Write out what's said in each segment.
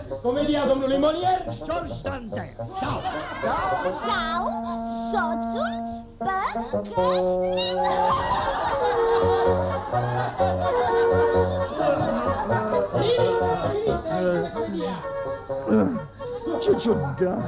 Comedia domnului Molière. George Dantin. Sau soțul păcălit. Ce ciudat!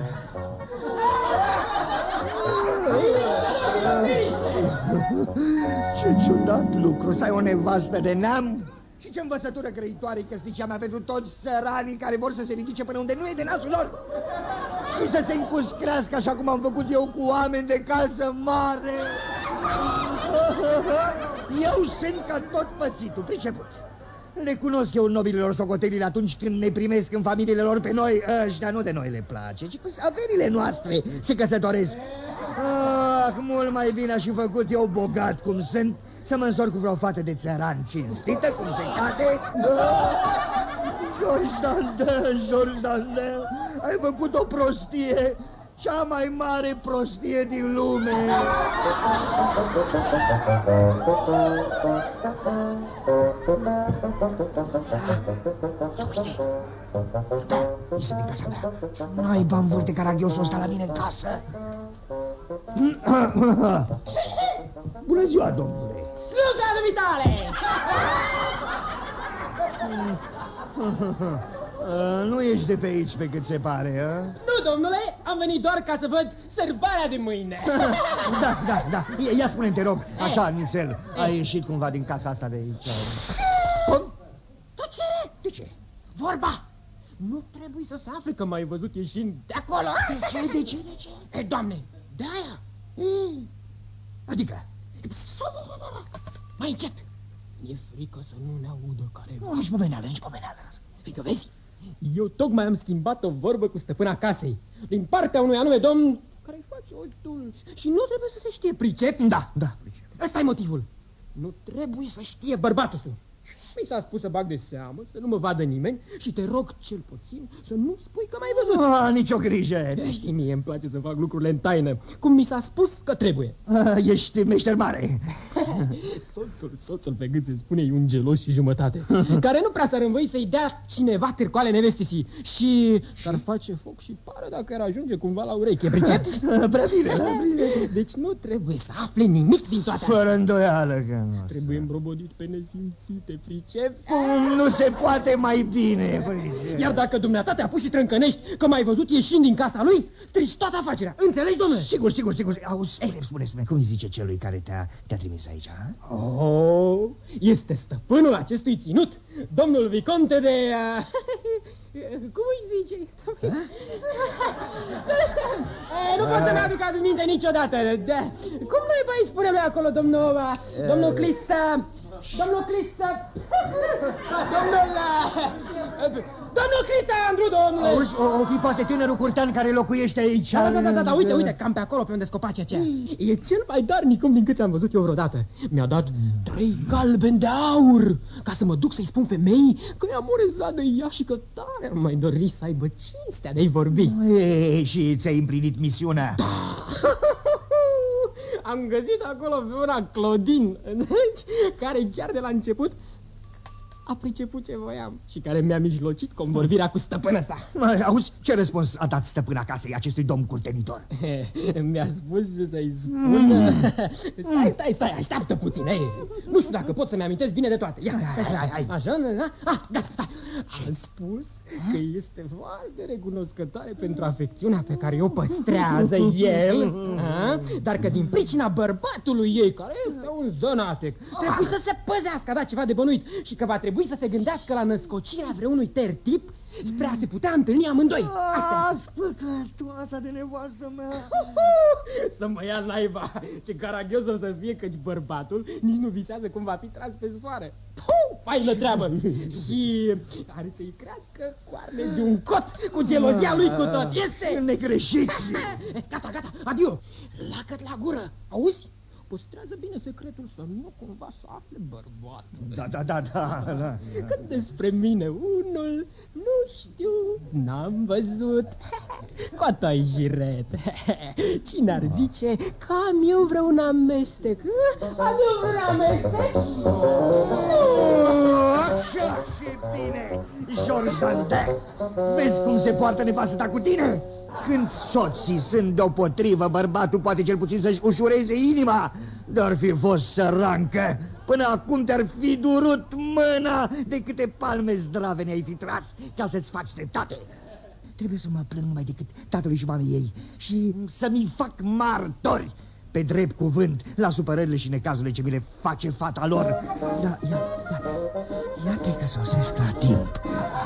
Ce ciudat lucru să ai o nevastă de neam. Și ce învățătură grăitoare căsnicia mea pentru toți țăranii care vor să se ridice până unde nu e de nasul lor și să se încuscrească așa cum am făcut eu cu oameni de casă mare. Eu sunt ca tot pățitul, priceput. Le cunosc eu nobililor socotelile atunci când ne primesc în familiile lor pe noi. Ăștia nu de noi le place, ci cu averile noastre se căsătoresc. Mult mai bine aș fi făcut eu bogat cum sunt, să mă însor cu vreo fată de țăran cinstită, cum se cade. George Dantin, ai făcut o prostie, cea mai mare prostie din lume. Iese din casa mea. Naiba învârte caragiosul ăsta la mine în casă. Bună ziua, domnule. Sluga dumitale! Nu ești de pe aici, pe cât se pare, a? Nu, domnule, am venit doar ca să văd sărbarea de mâine. Da. Ia spune-mi, te rog, așa, nițel, ai ieșit cumva din casa asta de aici? Cum? Tăcere! De ce? Vorba! Nu trebuie să se afle că m-ai văzut ieșind de acolo. De ce? E, doamne, de-aia. Adică? Mai încet. Mi-e frică să nu ne audă care... Nici pomeneală. Fiindcă vezi, eu tocmai am schimbat o vorbă cu stăpâna casei din partea unui anume domn care-i face ochi dulci și nu trebuie să se știe, pricepi? Da, pricep. Ăsta e motivul. Nu trebuie să știe bărbatul său. Mi s-a spus să bag de seamă, să nu mă vadă nimeni și te rog cel puțin să nu spui că m-ai văzut. Nicio grijă. Știi, mie îmi place să fac lucrurile în taină, cum mi s-a spus că trebuie. Ești meșter mare. Soțul pe gât se spune e un gelos și jumătate, care nu prea s-ar învoi să-i dea cineva târcoale nevestisii și s-ar face foc și pară dacă ar ajunge cumva la ureche, pricepi? Prea bine. Deci nu trebuie să afle nimic din toate astea. Fără îndoială că nu. Trebuie îmbrobodit pe nesimțite, pricepi? Cum nu se poate mai bine, pricepi? Iar dacă dumneata te-a pus și trâncănești că m-ai văzut ieșind din casa lui, strici toată afacerea. Înțelegi, domnule? Sigur. Auzi, spune, cum îi zice celui care te-a trimis aici, ha? Oh, este stăpânul acestui ținut, domnul Viconte de... cum îi zice? Nu pot să-mi aduc aminte niciodată. Cum îi spune lui acolo, domnul Clisa... Domnul Critandru, domnule! Auzi, o fi poate tânărul curtean care locuiește aici. Da, uite, cam pe acolo, pe unde scopace aceea. E cel mai darnic om din cât am văzut eu vreodată. Mi-a dat 3 galbeni de aur ca să mă duc să-i spun femeii că mi-am morezat de ea și că tare am mai dori să aibă cinstea de-i vorbi. Și ți-ai împlinit misiunea? Da! Am găsit acolo pe una Claudine, care chiar de la început a priceput ce voiam și care mi-a mijlocit convorbirea cu stăpâna sa. Auzi, ce răspuns a dat stăpâna casei acestui domn curtenitor? Mi-a spus să-i spun... Stai, așteaptă puțin, Nu știu dacă pot să-mi amintesc bine de toate. Ia, hai. Așa, gata. A spus că este foarte recunoscătoare pentru afecțiunea pe care o păstrează el, dar că din pricina bărbatului ei, care este un zănatec, trebuie să se păzească, a dat ceva de bănuit și că va trebui să se gândească la născocirea vreunui tertip spre a se putea întâlni amândoi. Asta e. Păcătoasa de nevastă mea. Să mă ia naiba. Ce caragios o să fie, căci bărbatul nici nu visează cum va fi tras pe sfoară. Faină treabă. Și are să-i crească coarne de un cot cu gelozia lui cu tot. Este negreșit. Gata, adio. Lacăt la gură. Auzi? Păstrează bine secretul să nu cumva să afle bărbatul. Da. Cât despre mine unul, nu știu n-am văzut. Coatoi jiret. Cine ar zice că am eu vreun amestec? Am eu vreun amestec? Așa și bine, George Dandin. Vezi cum se poartă nevastă ta cu tine? Când soții sunt deopotrivă, bărbatul poate cel puțin să-și ușureze inima. Dar fi fost sărancă. Până acum te-ar fi durut mâna de câte palme zdravene ai fi tras ca să-ți faci dreptate. Trebuie să mă plâng numai decât tatălui și mamei ei și să mi fac martori pe drept cuvânt la supărările și necazurile ce mi le face fata lor. Da, iată că sosesc la timp.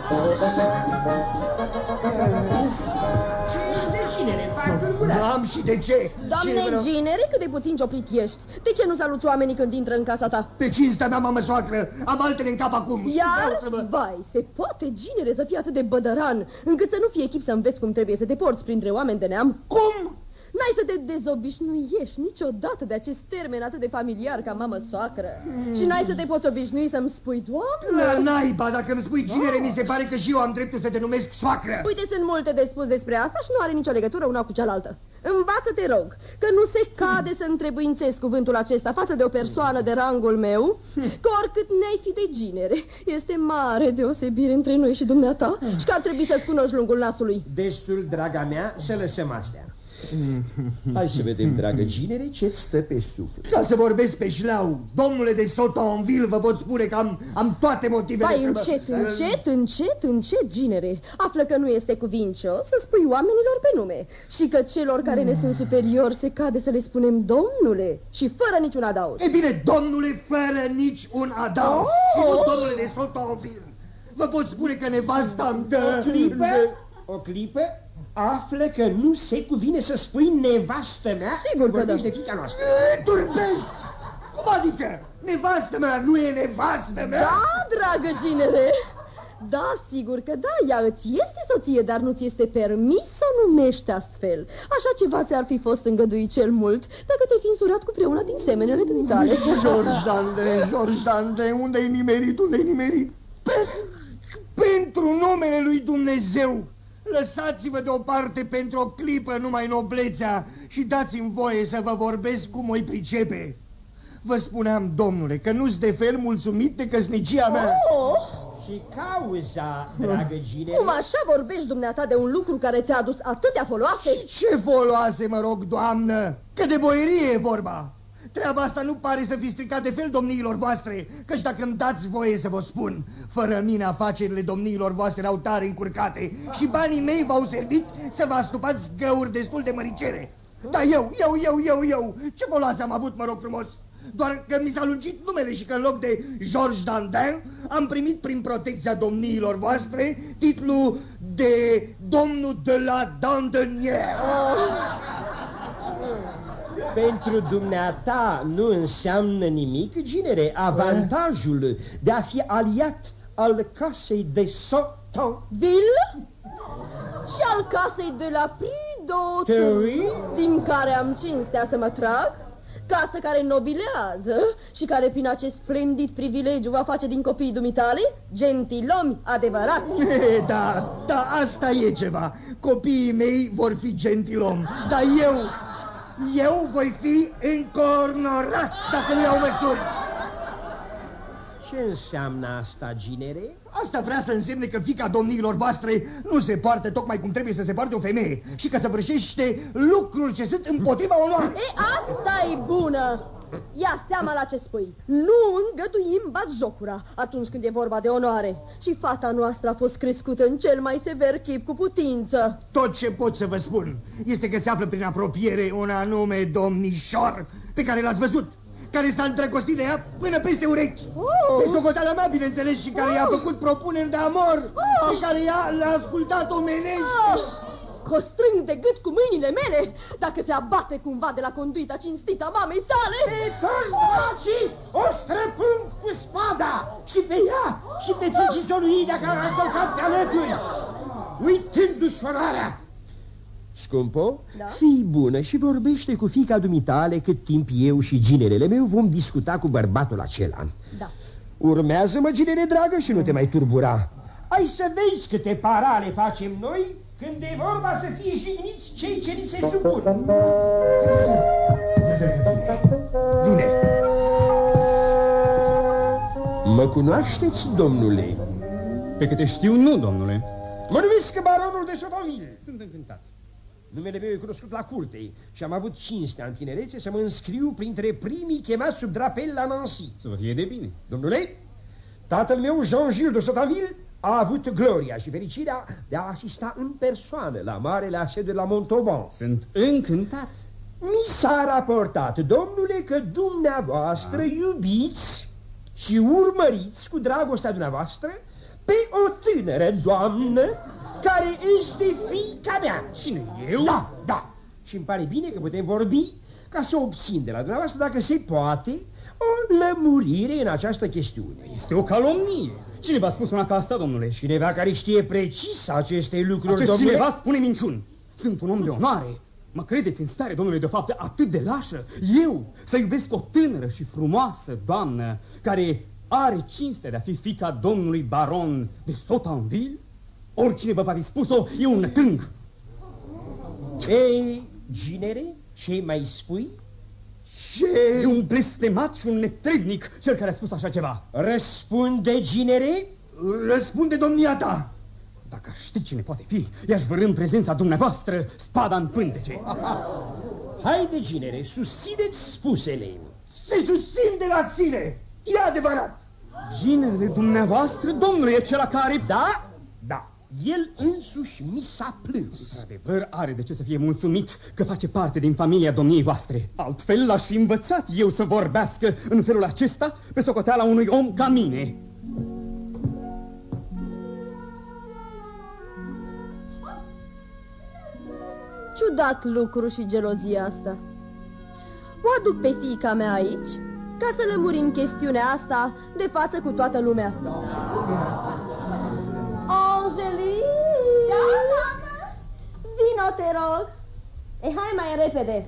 Ce este Ginere? Am și de ce? Doamne Ginere, cât de puțin cioplit ești. De ce nu saluți oamenii când intră în casa ta? Pe cinstea mea, mamă soacră, am altele în cap acum. Iar? Vai, se poate, Ginere, să fii atât de bădăran încât să nu fie chip să înveți cum trebuie să te porți printre oameni de neam? Cum? N-ai să te dezobișnuiești niciodată de acest termen atât de familiar ca mamă-soacră. Și n-ai să te poți obișnui să-mi spui doamnă? Naiba, dacă îmi spui Ginere, mi se pare că și eu am dreptul să te numesc soacră. Uite, sunt multe de spus despre asta și nu are nicio legătură una cu cealaltă. Învață-te, rog, că nu se cade să întrebuințezi cuvântul acesta față de o persoană de rangul meu, că oricât ne-ai fi de Ginere, este mare deosebire între noi și dumneata și că ar trebui să-ți cunoști lungul nasului. Destul, draga mea, să lăsăm astea. Hai să vedem, dragă Ginere, ce-ți stă pe suflet. Ca să vorbesc pe șleau, domnule de Sotonville, vă pot spune că am toate motivele. Vai, încet, Ginere. Află că nu este cuvincios să spui oamenilor pe nume și că celor care ne sunt superiori se cade să le spunem domnule și fără niciun adaos. E bine, domnule, fără nici un adaos. Și nu domnule de Sotonville. Vă pot spune că nevasta-mi dă... O clipă. Află că nu se cuvine să spui nevastă mea. Sigur că da. De fiica noastră. Turbez! Cum adică? Nevastă mea nu e nevastă mea? Da, dragă Ginere. Da, sigur că da, ea îți este soție, dar nu ți este permis să o numești astfel. Așa ceva ți-ar fi fost îngăduit cel mult dacă te-ai fi însurat cu vreuna din semenele dumitale. George Dandin, unde-ai nimerit? Pentru numele lui Dumnezeu, lăsați-vă deoparte pentru o clipă numai noblețea și dați-mi voie să vă vorbesc cum o-i pricepe. Vă spuneam, domnule, că nu-s de fel mulțumit de căsnicia mea. Și cauza, dragă Ginere? Cum așa vorbești dumneata de un lucru care ți-a adus atâtea foloase? Și ce foloase, mă rog, doamnă? Că de boierie e vorba. Treaba asta nu pare să fi stricat de fel domniilor voastre, căci dacă îmi dați voie să vă spun, fără mine afacerile domniilor voastre au tare încurcate și banii mei v-au servit să vă astupați găuri destul de măricere. Dar eu, ce foloase am avut, mă rog frumos? Doar că mi s-a lungit numele și că în loc de George Dandin am primit prin protecția domniilor voastre titlul de domnul de la Dandinière. Pentru dumneata nu înseamnă nimic, Ginere, avantajul de a fi aliat al casei de Sotonville și al casei de la Prideaux, din care am cinstea să mă trag, casă care nobilează și care prin acest splendid privilegiu va face din copiii dumitale gentilomi adevărați. Da, asta e ceva. Copiii mei vor fi gentilomi, dar eu voi fi încornorat dacă nu iau măsuri. Ce înseamnă asta, Ginere? Asta vrea să însemne că fiica domniilor voastre nu se poartă tocmai cum trebuie să se poarte o femeie și că săvârșește lucruri ce sunt împotriva onoarei. Asta e bună! Ia seama la ce spui. Nu îngăduim batjocura atunci când e vorba de onoare. Și fata noastră a fost crescută în cel mai sever chip cu putință. Tot ce pot să vă spun este că se află prin apropiere un anume domnișor pe care l-ați văzut, care s-a îndrăgostit de ea până peste urechi. Pe socoteala mea, bineînțeles, și care i-a făcut propuneri de amor, pe care ea le-a ascultat omenește. O strâng de gât cu mâinile mele dacă te abate cumva de la conduita cinstită a mamei sale. Pe toți dracii o străpung cu spada și pe ea și pe frigizoluida care a călcat pe alături, uitându-și onoarea. Scumpo, da? Fii bună și vorbește cu fiica dumitale cât timp eu și ginerele meu vom discuta cu bărbatul acela. Da. Urmează-mă, ginere dragă, și nu te mai turbura. Ai să vezi câte parale facem noi când e vorba să fie jigniți cei ce ni se supun. Vine. Mă cunoașteți, domnule? Pe câte știu, nu, domnule. Mă numesc baronul de Sottaville. Sunt încântat. Numele meu e cunoscut la curte și am avut cinstea în tinerețe să mă înscriu printre primii chemați sub drapel la Nancy. Să vă fie de bine. Domnule, tatăl meu, Jean-Jules de Sottaville, a avut gloria și fericirea de a asista în persoană la marele asediu de la Montauban. Sunt încântat. Mi s-a raportat, domnule, că dumneavoastră iubiți și urmăriți cu dragostea dumneavoastră pe o tânără doamnă care este fiica mea. Cine, eu? Da, da. Și îmi pare bine că putem vorbi ca să obțin de la dumneavoastră, dacă se poate, o lămurire în această chestiune. Este o calomnie. Cine v-a spus una ca asta, domnule? Cineva care știe precis aceste lucruri, Acest domnule? cineva spune minciuni. Sunt un om de onoare. Mă credeți în stare, domnule, de o faptă atât de lașă? Eu să iubesc o tânără și frumoasă doamnă care are cinstea de a fi fiica domnului baron de Sottaville? Oricine vă va fi spus-o, e un tâng. Ei, ginere, ce mai spui? E un blestemat și un netrebnic cel care a spus așa ceva. Răspunde, ginere? Răspunde domnia ta. Dacă aș ști cine poate fi, i-aș vârî în prezența dumneavoastră spada în pântece. Haide, ginere, susțineți spusele. Se susțin de la sine. E adevărat. Ginerele dumneavoastră, domnule, e cel care... Da? Da. El însuși mi s-a plâns. Într-adevăr, are de ce să fie mulțumit că face parte din familia domniei voastre. Altfel l-aș fi învățat eu să vorbească în felul acesta pe socoteala unui om ca mine. Ciudat lucru și gelozia asta. O aduc pe fiica mea aici ca să lămurim chestiunea asta de față cu toată lumea. Angelique! Da, mamă? Vino, te rog! Hai mai repede!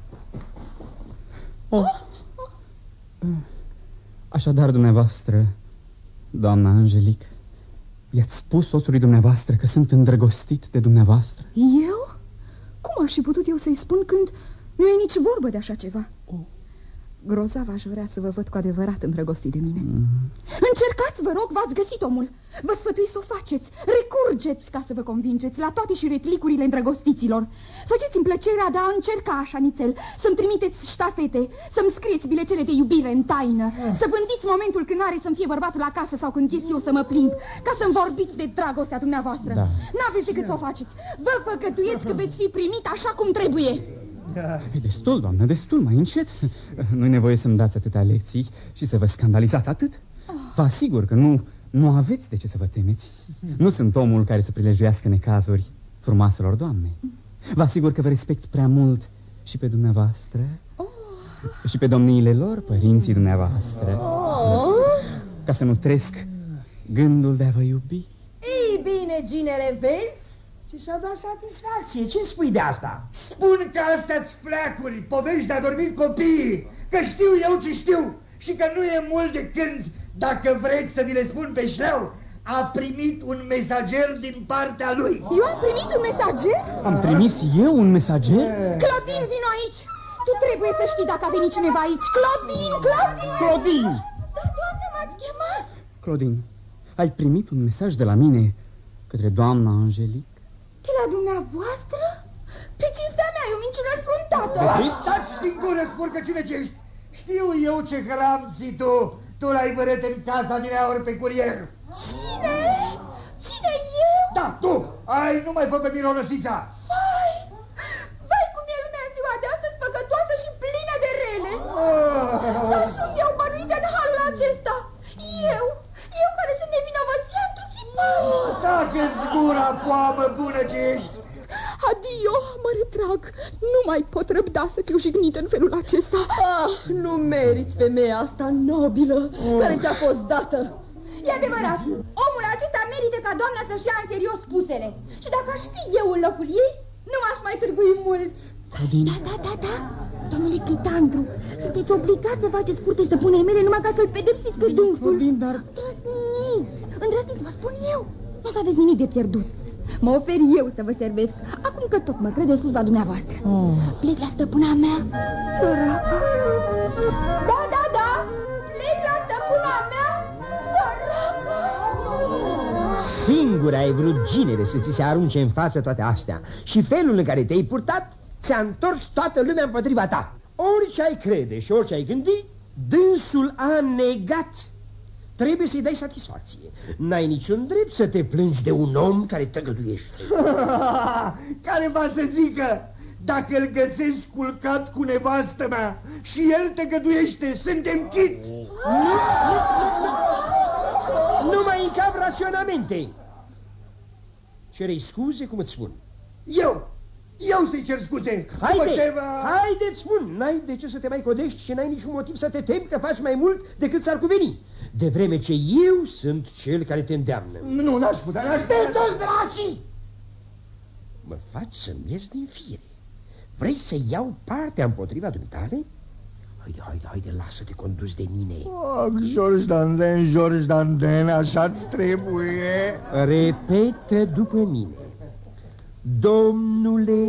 Așadar, dumneavoastră, doamna Angelique, i-ați spus soțului dumneavoastră că sunt îndrăgostit de dumneavoastră? Eu? Cum aș fi putut eu să-i spun când nu e nici vorbă de așa ceva? Grozav aș vrea să vă văd cu adevărat îndrăgostit de mine. Încercați, vă rog, v-ați găsit omul. Vă sfătui să o faceți. Recurgeți ca să vă convingeți la toate și replicurile îndrăgostiților. Faceți-mi plăcerea de a încerca așa nițel, să-mi trimiteți ștafete, să-mi scrieți bilețele de iubire în taină, să vândiți momentul când are să-mi fie bărbatul acasă sau când ies eu să mă plimb, ca să-mi vorbiți de dragostea dumneavoastră. Da. N-aveți decât să o faceți. Vă făgăduieți că veți fi primit așa cum trebuie. E destul, doamnă, destul, mai încet. Nu-i nevoie să-mi dați atâtea lecții și să vă scandalizați atât. Vă asigur că nu aveți de ce să vă temeți. Nu sunt omul care să prilejuiască necazuri frumoaselor doamne. Vă asigur că vă respect prea mult și pe dumneavoastră și pe domniile lor, părinții dumneavoastră, ca să nu tresc gândul de a vă iubi. Ei bine, ginere, vezi? Ți s-a dat satisfacție. Ce spui de asta? Spun că astea-s fleacuri, povești de a dormit copiii, că știu eu ce știu și că nu e mult de când, dacă vreți să vi le spun pe șleau, a primit un mesager din partea lui. Eu am primit un mesager? Am trimis eu un mesager? Claudine, vino aici! Tu trebuie să știi dacă a venit cineva aici. Claudine, Claudine! Claudine! Da, doamnă, m-ați chemat? Claudine, ai primit un mesaj de la mine către doamna Angelique? De la dumneavoastră? Pe cinstea mea, e o minciună sfruntată. Taci din gură, spurcăciune ce ești. Știu eu ce hram ții tu. Tu l-ai vărât în casa din ori pe curier. Cine? Cine, eu? Da, tu! Ai, nu mai fă pe mironosița. Vai cum e lumea în ziua de astăzi, păcătoasă și plină de rele. Sau și unde au bănuit în halul acesta? Eu care sunt nevinovăția într-o chipare. Tacă-ți gura, poamă bună ce ești. Adio, mă retrag. Nu mai pot răbda să fiu jignită în felul acesta. Nu meriți femeia asta nobilă care ți-a fost dată. E adevărat, omul acesta merită ca doamna să-și ia în serios spusele. Și dacă aș fi eu în locul ei, nu m-aș mai târgui mult. Claudine? Da. Domnule Critandru, sunteți obligați să faceți curte stăpânei mele numai ca să-l pedepsiți pe dânsul. Claudine, dar... Îndrăzniți, vă spun eu. Nu o să aveți nimic de pierdut. Mă ofer eu să vă servesc, acum că tot mă crede slujba dumneavoastră. Plec la stăpâna mea, săracă. Da, plec la stăpâna mea, săracă. Singur ai vrut, ginere, să ți se arunce în față toate astea. Și felul în care te-ai purtat ți-a întors toată lumea împotriva ta. Orice ai crede și orice ai gândi, dânsul a negat. Trebuie să-i dai satisfacție. N-ai niciun drept să te plângi de un om care tăgăduiește. Care va să zică, dacă îl găsesc culcat cu nevastă mea și el tăgăduiește, suntem chit. Nu mai încap raționamente. Cere-i scuze, cum îți spun. Eu să-i cer scuze. Haide-ți spun. N-ai de ce să te mai codești și n-ai niciun motiv să te temi că faci mai mult decât s-ar cuveni. De vreme ce eu sunt cel care te îndeamnă. Nu, n-aș putea. Pe toți dracii! Mă faci să-mi ies din fire. Vrei să iau partea împotriva dumitale? Haide, lasă-te condus de mine. George Dandin, așa-ți trebuie. Repetă după mine. Domnule,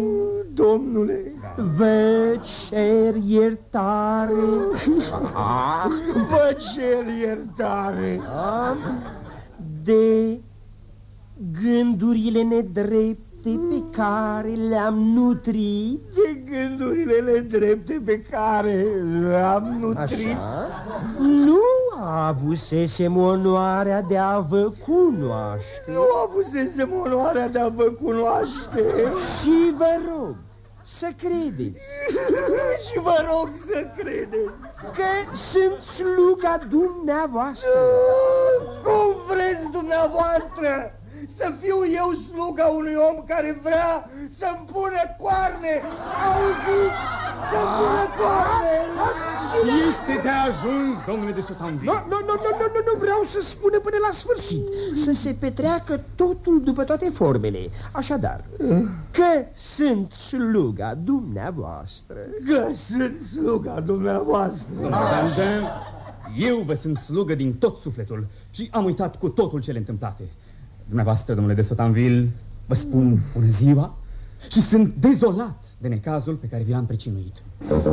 vă cer iertare. Vă cer iertare de gândurile nedrepte pe care le-am nutrit. De gândurile nedrepte pe care le-am nutrit. Așa? Nu avusesem onoarea de a vă cunoaște. Și vă rog să credeți. Că sunt sluga dumneavoastră. Cum vreți dumneavoastră să fiu eu sluga unui om care vrea să-mi pună coarne? Auziți? Să-mi pună coarne! Este de ajuns, domnule de Sotanville. Nu vreau să spună până la sfârșit. Să se petreacă totul după toate formele. Așadar, că sunt sluga dumneavoastră. Dandin, eu vă sunt slugă din tot sufletul și am uitat cu totul cele întâmplate. Dumneavoastră, domnule de Sotanville, vă spun bună ziua și sunt dezolat de necazul pe care vi l-am pricinuit.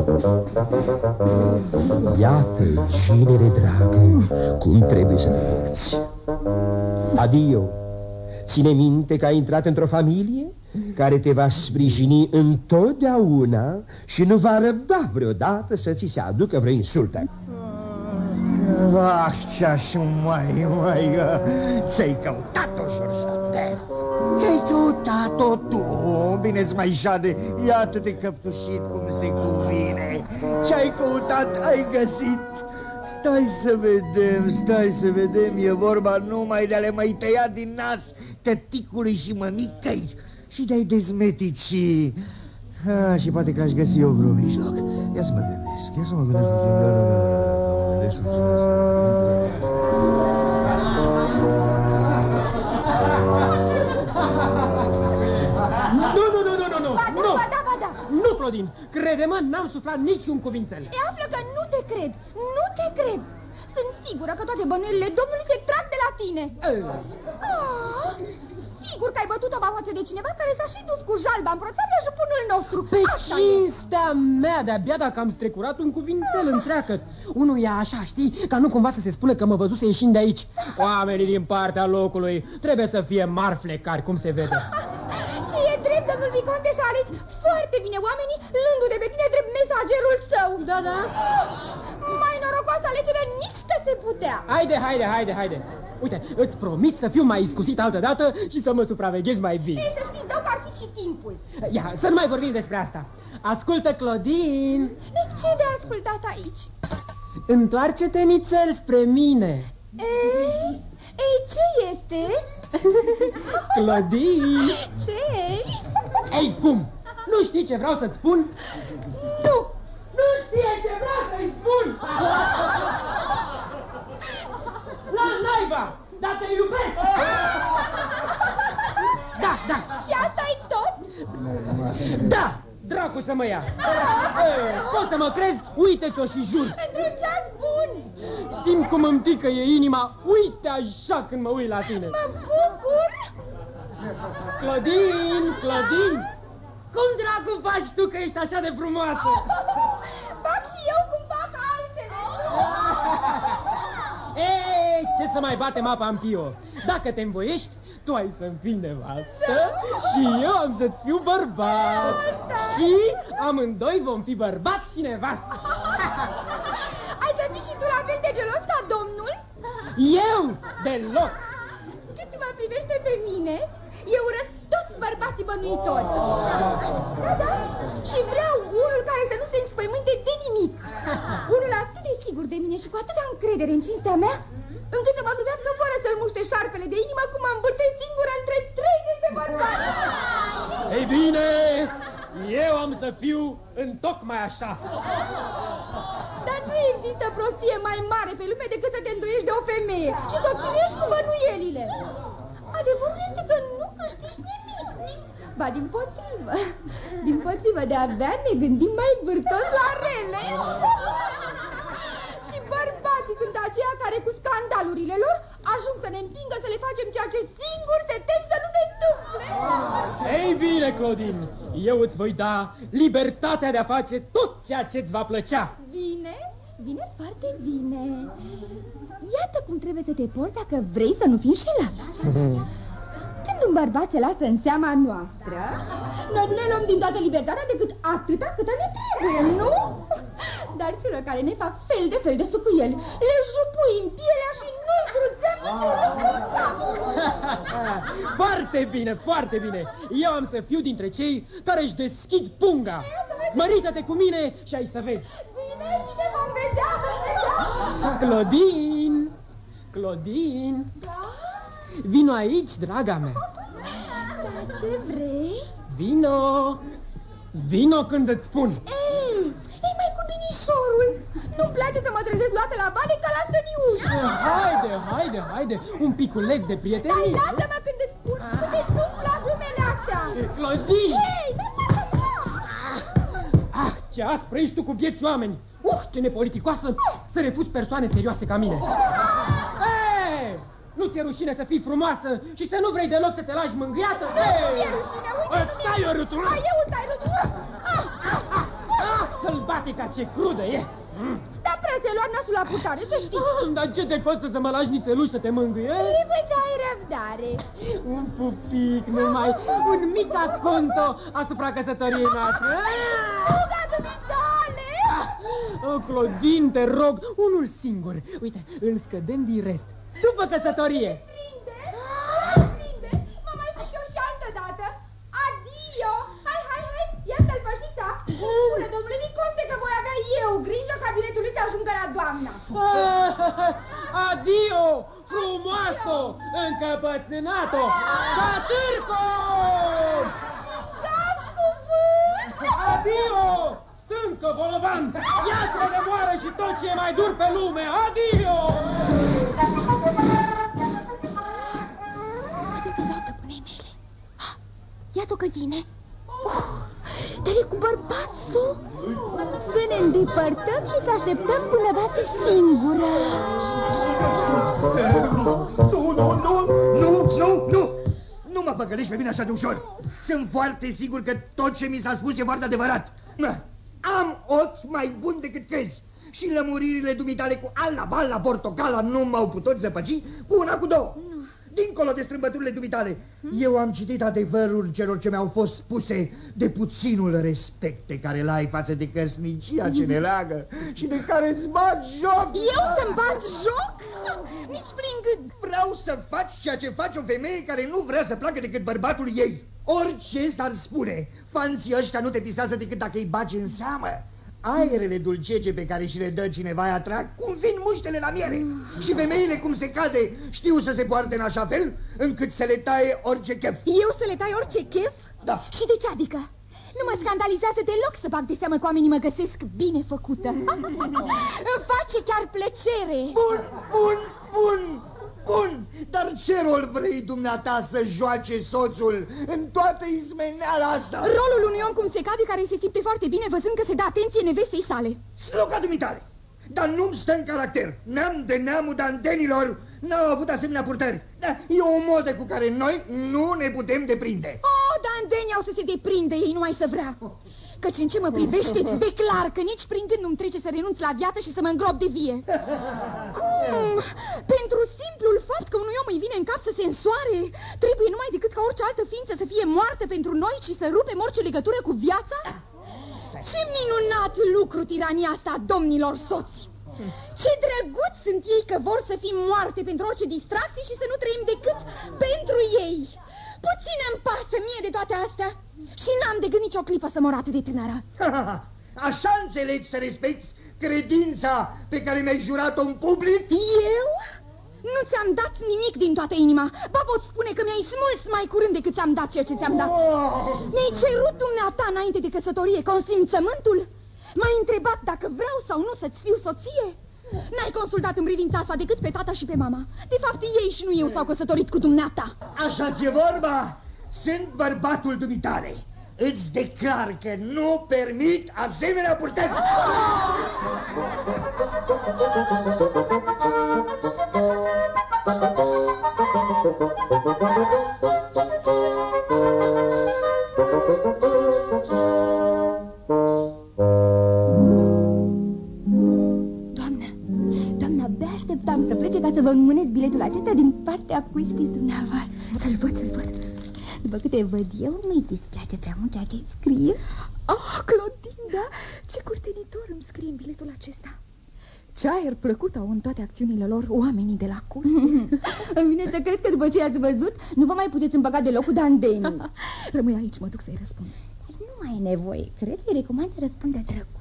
Iată, ginere dragă, cum trebuie să te porți. Adio. Ține minte că ai intrat într-o familie care te va sprijini întotdeauna și nu va răbda vreodată să ți se aducă vreo insultă. Ce-aș mai, ți-ai căutat-o, George. Ți-ai căutat-o tu. Bine-ți mai jade, iată-te căptușit cum se cuvine. Ce-ai căutat, ai găsit. Stai să vedem, e vorba numai de a le mai tăia din nas tăticului și mămicăi și de-ai dezmetici și poate că aș găsi eu vreun mijloc. Ia să mă gândesc Nu, Claudine, crede-mă, n-am suflat niciun cuvințel. E, află că nu te cred. Sunt sigură că toate bănuielile domnului se trag de la tine. Sigur că ai bătut-o față de cineva care s-a și dus cu jalba în proțavia jupânul nostru. Pe cinstea mea, de-abia dacă am strecurat un cuvințel întreagăt. Unul e așa, știi, ca nu cumva să se spună că mă văzuse ieșind de aici. Oamenii din partea locului trebuie să fie marflecari, cum se vede. Ce e drept, domnul Viconte și-a ales foarte bine oamenii, luându-te pe tine drept mesagerul său. Da. Mai norocoasă alegere nici că se putea. Haide. Uite, îți promit să fiu mai iscusit altădată și să mă supraveghez mai bine. Ei, să știți, dau că ar fi și timpul. Ia, să nu mai vorbim despre asta. Ascultă, Claudine. Ce de ascultat aici? Întoarce-te nițel spre mine. Ei, ce este? Claudine. Ce? Ei, cum? Nu știi ce vreau să-ți spun? Nu știe ce vreau să-i spun! La naiba! Dar te iubesc! Da. Și asta-i tot? Da! Dracu să mă ia! Poți să mă crezi? Uite-ți-o și jur! Pentru ce-ați bun! Simt cum îmi ticăie inima. Uite așa când mă uit la tine. Mă bucur! Claudine, Claudine, cum dracu faci tu că ești așa de frumoasă? Fac și eu cum fac altele. Ei, ce să mai batem apa în pio? Dacă te învoiești, tu ai să-mi fii nevastă și eu am să-ți fiu bărbat. Și amândoi vom fi bărbat și nevastă. Ai să fii și tu la fel de gelos ca domnul? Eu deloc. Cât mă privește pe mine, eu urăsc toți bărbații bănuitori. Da, da, și vreau unul care să nu se înspăimânte de nimic. Unul atât de sigur de mine și cu atâta încredere în cinstea mea, încât să mă privească fără să-l muște șarpele de inimă, cum mă învârtesc singură între 30 de bărbați. Ei bine, eu am să fiu întocmai așa. Dar nu există prostie mai mare pe lume decât să te îndoiești de o femeie și să o chinuiești cu bănuielile. Adevărul este că nu câștigi nimic. Ba, din potrivă, de-abia ne gândim mai vârtos la rele. Și bărbații sunt aceia care cu scandalurile lor ajung să ne împingă să le facem ceea ce singur se tem să nu se întâmple. Ei bine, Claudine, eu îți voi da libertatea de a face tot ceea ce-ți va plăcea. Bine, foarte bine. Iată cum trebuie să te porți dacă vrei să nu fii înșelat. Când un bărbat se lasă în seama noastră, noi nu ne luăm din toată libertatea decât atâta câtă ne trebuie, nu? Dar celor care ne fac fel de fel de sucuieli, le jupuim pielea și nu-i cruțăm nici un lucru în cap. Foarte bine, foarte bine. Eu am să fiu dintre cei care își deschid punga. Mărită-te cu mine și ai să vezi. Bine, vom vedea. Claudine, vino aici, draga mea. Ce vrei? Vino când îți spun. Ei, mai cu binișorul. Nu-mi place să mă trezesc luată la bale ca la săniușă. Haide, un piculeț de prietenie. Dar lasă-mă când îți spun, uite, nu-mi plac glumele astea. Claudine! Ei, ce aspră ești tu cu vieți oameni. Ce nepoliticoasă să refuzi persoane serioase ca mine. Nu ți-e rușine să fii frumoasă și să nu vrei deloc să te lași mângâiată? Nu mi-e rușine, uite, îți stai o râtură! Eu îți dai râtură! Sălbatica, ce crudă e! Da, prea ți-ai luat nasul la putare, să știi. Dar ce te costă să mă lași nițeluși să te mângâie? Trebuie să ai răbdare. Un pupic numai, un mic aconto asupra căsătoriei noastre. Ruga dumitale! Claudine, te rog, unul singur. Uite, îl scădem din rest. După căsătorie. Prinde, mă mai fac eu și altă dată. Adio! Hai, ia-ți-l pășița. Spune domnului Viconte că voi avea eu grijă ca biletului să ajungă la doamna. Adio, frumoasă, încăpățânată, satârco! Cingaș cuvânt! Adio, stâncă, bolovan, iatră de moară și tot ce e mai dur pe lume, adio! Ce să dau stăpânei mele? Iată că vine. Dar e cu bărbatul. Să ne îndepărtăm și să așteptăm până va fi singură. Nu! Nu mă păcălești pe mine așa de ușor. Sunt foarte sigur că tot ce mi s-a spus e foarte adevărat. Am ochi mai buni decât crezi. Și lămuririle dumitale cu alla, balla, portocala nu m-au putut zăpăci cu una, cu două. Dincolo de strâmbăturile dumitale, eu am citit adevărul celor ce mi-au fost spuse de puținul respect pe care l-ai față de căsnicia ce ne leagă și de care îți bat joc. Eu să-mi bat joc? Nici prin gând. Vreau să faci ceea ce face o femeie care nu vrea să placă decât bărbatul ei. Orice s-ar spune, fanții ăștia nu te pisează decât dacă îi bagi în seamă. Aerele dulcege pe care și le dă cineva îi atrag cum vin muștele la miere. Și femeile, cum se cade, știu să se poarte în așa fel încât să le taie orice chef. Eu să le tai orice chef? Da. Și de ce adică? Nu mă scandalizează deloc să bag de seamă că oamenii mă găsesc bine făcută. Îmi face chiar plăcere. Bun, dar ce rol vrei dumneata să joace soțul în toată izmeneala asta? Rolul unui om cum se cade, care se simte foarte bine văzând că se dă atenție nevestei sale. Sloca dumitale! Dar nu-mi stă în caracter. Neam de neamul dandenilor N-au avut asemenea purtări. Da, e o modă cu care noi nu ne putem deprinde. Oh, Dandeni au să se deprinde, ei numai să vrea. Căci în ce mă privește îți declar că nici prin gând nu-mi trece să renunț la viață și să mă îngrop de vie. Cum? Pentru simplul fapt că unui om îi vine în cap să se însoare, trebuie numai decât ca orice altă ființă să fie moartă pentru noi și să rupem orice legătură cu viața? Ce minunat lucru tirania asta a domnilor soți! Ce drăguți sunt ei că vor să fim moarte pentru orice distracție și să nu trăim decât pentru ei. Puțin îmi pasă mie de toate astea și n-am de gând nicio clipă să mor atât de tânără. Așa înțelegi să respecti credința pe care mi-ai jurat-o în public? Eu? Nu ți-am dat nimic din toată inima. Ba pot spune că mi-ai smuls mai curând decât ți-am dat ceea ce ți-am dat. Mi-ai cerut dumneata înainte de căsătorie consimțământul? M-ai întrebat dacă vreau sau nu să-ți fiu soție? N-ai consultat în privința asta decât pe tata și pe mama. De fapt, ei și nu eu s-au căsătorit cu dumneata. Așa ți-e vorba? Sunt bărbatul dumitare. Îți declar că nu permit asemenea purtări. Așteptam să plece ca să vă înmânez biletul acesta din partea cui știți dumneavoastră. Să-l văd, să-l văd. După câte văd eu, nu-i displace prea mult ceea ce scrie. Oh, Clotilda, ce curtenitor îmi scrie în biletul acesta. Ce aer plăcut au în toate acțiunile lor oamenii de la curte. Îmi vine să cred că după ce ați văzut, nu vă mai puteți împăca deloc cu Dandeni. Rămâi aici, mă duc să-i răspund. Dar nu mai e nevoie, cred, îi recomand să răspundă drăguț.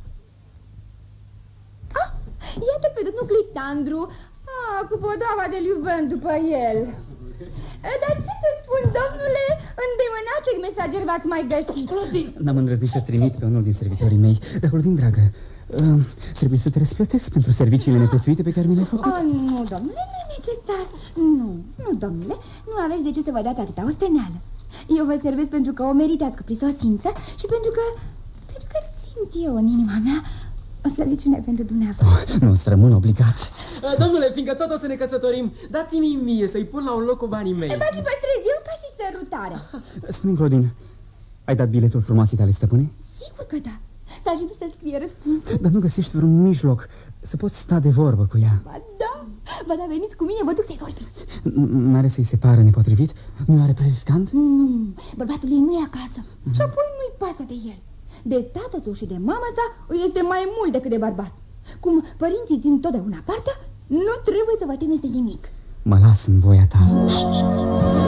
Iată pe domnul Clitandru, cu podoaba de Liuben după el. Dar ce să spun, domnule, îndemânați mesager v-ați mai găsit. N-am îndrăznit să trimit pe unul din servitorii mei. Dar, Clodin, dragă, trebuie să te răsplătesc pentru serviciile neprețuite pe care mi le-ai făcut. Nu, domnule, nu e necesar. Nu, domnule, nu aveți de ce să vă dați atâta osteneală. Eu vă servesc pentru că o meritați cu prisosință și pentru că simt eu în inima mea o slăbiciune pentru dumneavoastră. Nu-ți rămân obligat. Domnule, fiindcă tot o să ne căsătorim, dați-mi mie să-i pun la un loc cu banii mei. V-ați păstrez eu ca și sărutarea. Spune-mi, Clodin, ai dat biletul frumoasei tale stăpâne? Sigur că da. S-a ajutat să scrie răspunsul. Dar nu găsești vreun mijloc să poți sta de vorbă cu ea? Ba da, veniți cu mine, vă duc să-i vorbiți. N-are să-i se pară nepotrivit? Nu are prea riscant? Nu, bărbatul ei nu e acasă. Și apoi nu-i pasă de el. De tatăl său și de mama sa îi este mai mult decât de bărbat. Cum părinții țin totdeauna partea, nu trebuie să vă temeți de nimic. Mă las în voia ta. Haideți!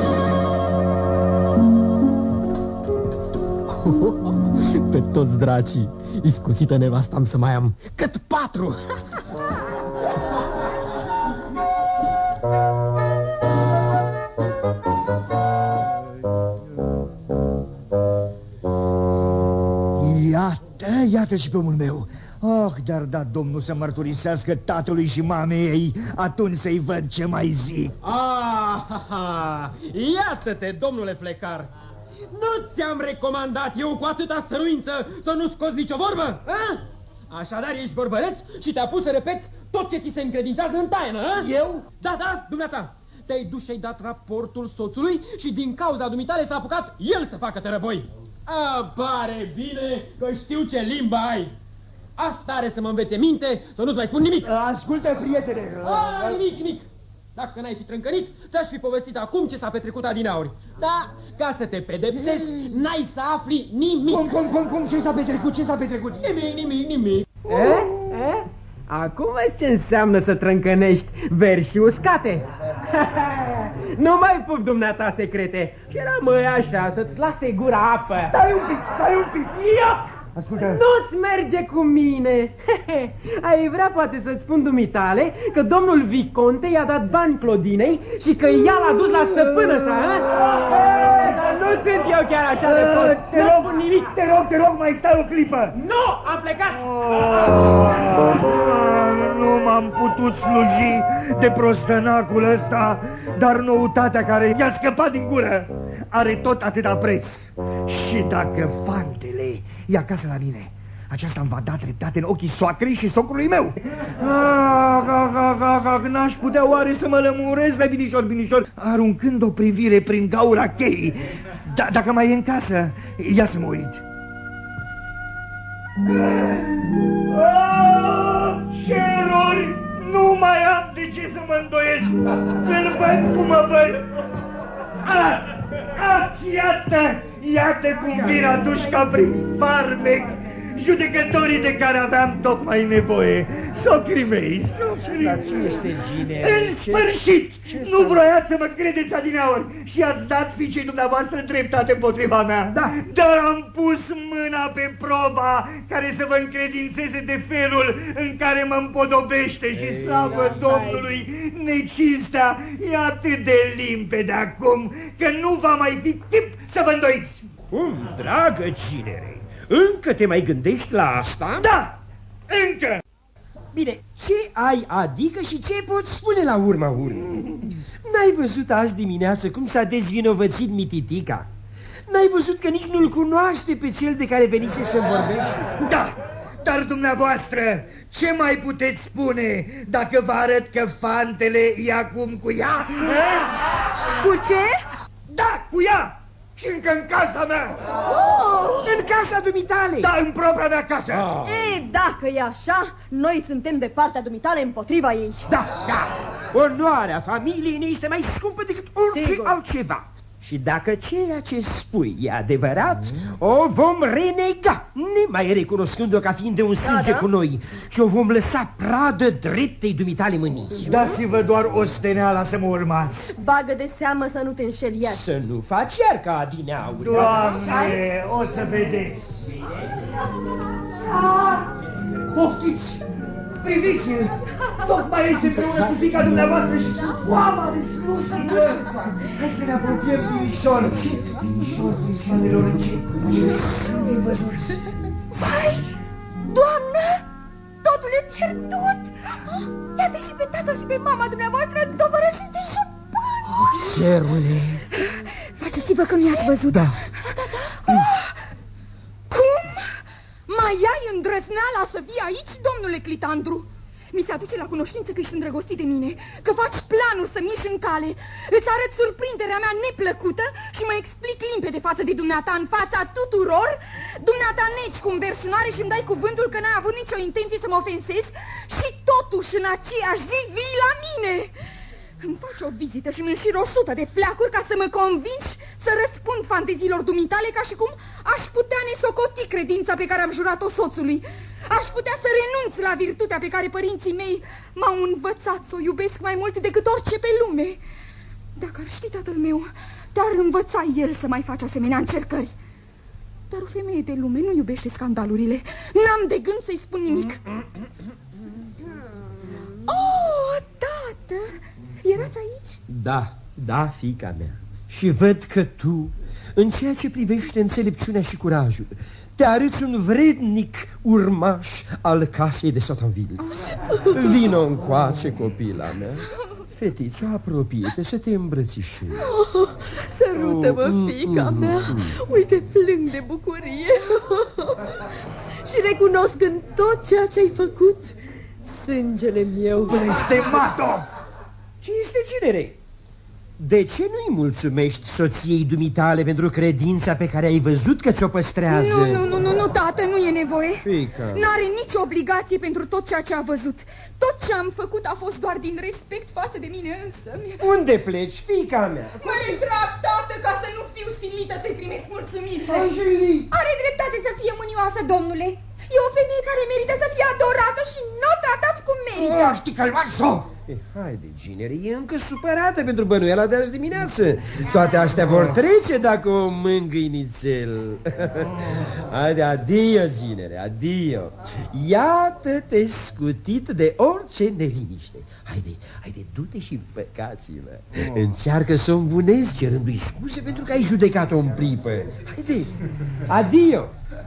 Pe toți dracii, iscusită nevasta am să mai am cât 4. Iată și pe omul meu. Dar da, domnul să mărturisească tatălui și mamei ei, atunci să-i văd ce mai zic. Iată-te, domnule Flecar. Nu ți-am recomandat eu cu atâta stăruință să nu scoți nicio vorbă? A? Așadar ești bărbăreț și te-a pus să repeți tot ce ți se încredințează în taină, a? Eu? Da, dumneata. Te-ai dus și ai dat raportul soțului și din cauza dumitale s-a apucat el să facă tărăboi. Pare bine că știu ce limbă ai. Asta are să mă învețe minte, să nu-ți mai spun nimic. Ascultă, prietene. Nimic. Dacă n-ai fi trâncănit, ți-aș fi povestit acum ce s-a petrecut adineauri. Da, ca să te pedepsesc, n-ai să afli nimic. Cum? Ce s-a petrecut? Ce s-a petrecut? Nimic. Acum vezi ce înseamnă să trâncănești veri și uscate. Nu mai pup dumneata secrete. Și rămâi așa, să-ți lase gura apă. Stai un pic. Ascultă. Nu-ți merge cu mine. Ai vrea poate să-ți spun dumitale că domnul Viconte i-a dat bani Clodinei și că ea l-a dus la stăpână sa, dar nu sunt eu chiar așa de prost. Te rog, mai stai o clipă. Nu, am plecat. Nu m-am putut sluji de prostănacul ăsta, dar noutatea care i-a scăpat din gură are tot atâta preț. Și dacă fantele e acasă la mine, Aceasta îmi va da dreptate în ochii soacrei și socrului meu. N-aș putea oare să mă lămurez la binișor, aruncând o privire prin gaura cheii. Dacă mai e în casă, ia să mă uit. Ceruri! Nu mai am de ce să mă îndoiesc. Îl văd cum mă văd. Iată cum vin aduși ca prin farmec judecătorii de care aveam tocmai nevoie. Socrii mei, Dar ce este, Gine? în sfârșit! Nu vroiați să mă credeți adineauri și ați dat fiicei dumneavoastră dreptate împotriva mea. Da. Dar am pus mâna pe proba care să vă încredințeze de felul în care mă împodobește și slavă Domnului, necinstea e atât de limpede acum că nu va mai fi chip să vă îndoiți. Cum, dragă Ginere? Încă te mai gândești la asta? Da, încă! Bine, ce ai adică și ce poți spune la urma urmei? N-ai văzut azi dimineață cum s-a dezvinovățit Mititica? N-ai văzut că nici nu-l cunoaște pe cel de care venise să vorbești? Da, dar dumneavoastră, ce mai puteți spune dacă vă arăt că fantele e acum cu ea? Cu ce? Da, cu ea! Și încă în casa mea! În casa dumitale! Da, în propria mea casă! Ei, dacă e așa, noi suntem de partea dumitale împotriva ei. Da, da! Onoarea familiei ne este mai scumpă decât orice altceva. Și dacă ceea ce spui e adevărat, o vom renega, nemai recunoscând-o ca fiind de un sânge cu noi, și o vom lăsa pradă dreptei dumitale mâini. Dați-vă doar o steneala să mă urmați. Bagă de seamă să nu te înșeli iar. Să nu faci iar ca adineauri. Doamne, o să vedeți. Poftiți! Priviți-l! Tocmai iese împreună cu fiica dumneavoastră și cu oama de slujnică! Hai să ne apropiem binișor! Binișor prin spatelor încet! Să nu-i văzuți! Vai, Doamnă, totul e pierdut! Iată și pe tatăl și pe mama dumneavoastră tovărășiți de șupân! Cerule! Faceți-vă că nu i-ați văzut! Da! Cum? Mai ai îndrăzneala să vii aici, domnule Clitandru? Mi se aduce la cunoștință că ești îndrăgostit de mine, că faci planuri să-mi ieși în cale. Îți arăt surprinderea mea neplăcută și mă explic limpede față de dumneata în fața tuturor. Dumneata negi cu înverșunare și îmi dai cuvântul că n-ai avut nicio intenție să mă ofensezi și totuși în aceeași zi vii la mine. Îmi faci o vizită și îmi înșir 100 de fleacuri ca să mă convingi să răspund fanteziilor dumitale ca și cum aș putea nesocoti credința pe care am jurat-o soțului. Aș putea să renunț la virtutea pe care părinții mei m-au învățat să o iubesc mai mult decât orice pe lume. Dacă ar ști tatăl meu, te-ar învăța el să mai faci asemenea încercări. Dar o femeie de lume nu iubește scandalurile. N-am de gând să-i spun nimic. Oh, tată! Erați aici? Da, da, fiica mea. Și văd că tu, în ceea ce privește înțelepciunea și curajul, te arăți un vrednic urmaș al casei de Sotanville. Vino încoace, copila mea. Fetiță, apropie-te să te îmbrățișezi. Sărută-mă, fiica mea. Uite, plâng de bucurie. Și recunosc în tot ceea ce ai făcut sângele meu. Blestemato! Ce este, Ginere? De ce nu-i mulțumești soției dumitale pentru credința pe care ai văzut că ți-o păstrează? Nu, tată, nu e nevoie. Fiica. N-are nicio obligație pentru tot ceea ce a văzut. Tot ce am făcut a fost doar din respect față de mine însă. Unde pleci, fiica mea? Mă retrag, tată, ca să nu fiu silită să-i primesc mulțumirile. Angelique! Are dreptate să fie mânioasă, domnule. E o femeie care merită să fie adorată și nu o tratați cum merită. Știi calmaso! Haide, Ginere, e încă supărată pentru bănuiala de azi dimineață. Toate astea vor trece dacă o mângâi nițel. Haide, adio, Ginere, adio. Iată-te scutit de orice neliniște. Haide, du-te și împăcați-mă. Încearcă să o îmbunezi cerându-i scuze pentru că ai judecat-o în pripă. Haide, adio.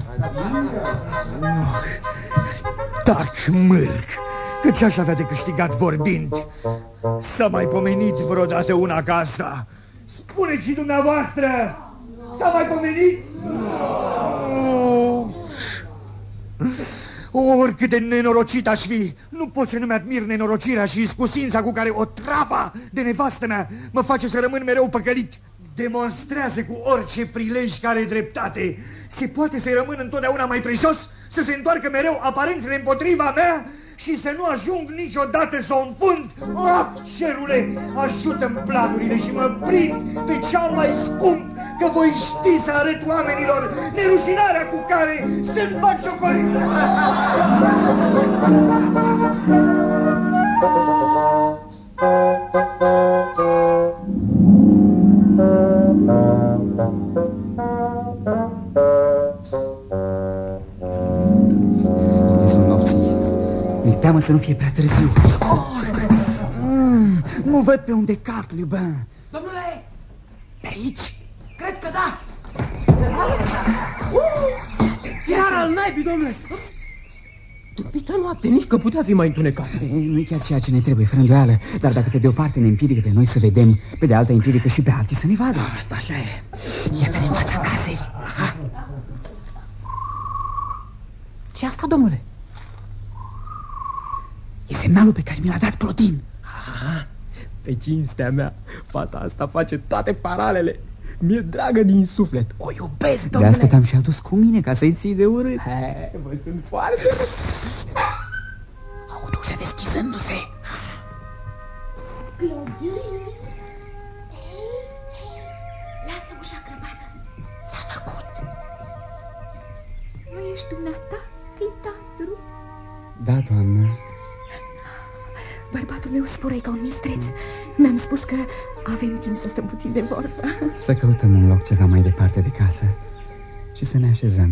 Tac, mâlc! Că ce-aș avea de câștigat vorbind? S-a mai pomenit vreodată una ca asta? Spuneți și dumneavoastră! S-a mai pomenit? Oricât de nenorocit aș fi, nu pot să nu-mi admir nenorocirea și iscusința cu care o trava de nevastă mea mă face să rămân mereu păcălit. Demonstrează cu orice prilej că are dreptate. Se poate să-i rămân întotdeauna mai prejos, să se întoarcă mereu aparențele împotriva mea și să nu ajung niciodată să o înfund. Ah, cerule, ajută-mi planurile și mă prind pe cea mai scump, că voi ști să arăt oamenilor nerușinarea cu care sunt batjocorit. Mi-e teamă să nu fie prea târziu. Nu văd pe unde calc, Lubin. Domnule! Pe aici? Cred că da! Chiar al naibii, domnule! Tupită noapte, nici că putea fi mai întunecat. Nu-i chiar ceea ce ne trebuie, fără îndoială. Dar dacă pe de o parte ne împiedică pe noi să vedem, pe de alta împiedică și pe alții să ne vadă. Asta așa e. Iată-ne în fața casei. Ce asta, domnule? E semnalul pe care mi l-a dat Clodin. Aha, pe cinstea mea, fata asta face toate paralele. Mi-e dragă din suflet. O iubesc, domnule. De asta te-am și adus cu mine, ca să-i ții de urât. Vă sunt foarte... Aud ușa deschizându-se. Clodin? Lasă ușa crăpată. S-a făcut. Nu ești dumneata, Clitandru? Da, doamnă. Bărbatul meu spură ca un mistreț. Mi-am spus că avem timp să stăm puțin de vorbă. Să căutăm un loc ceva mai departe de casă și să ne așezăm.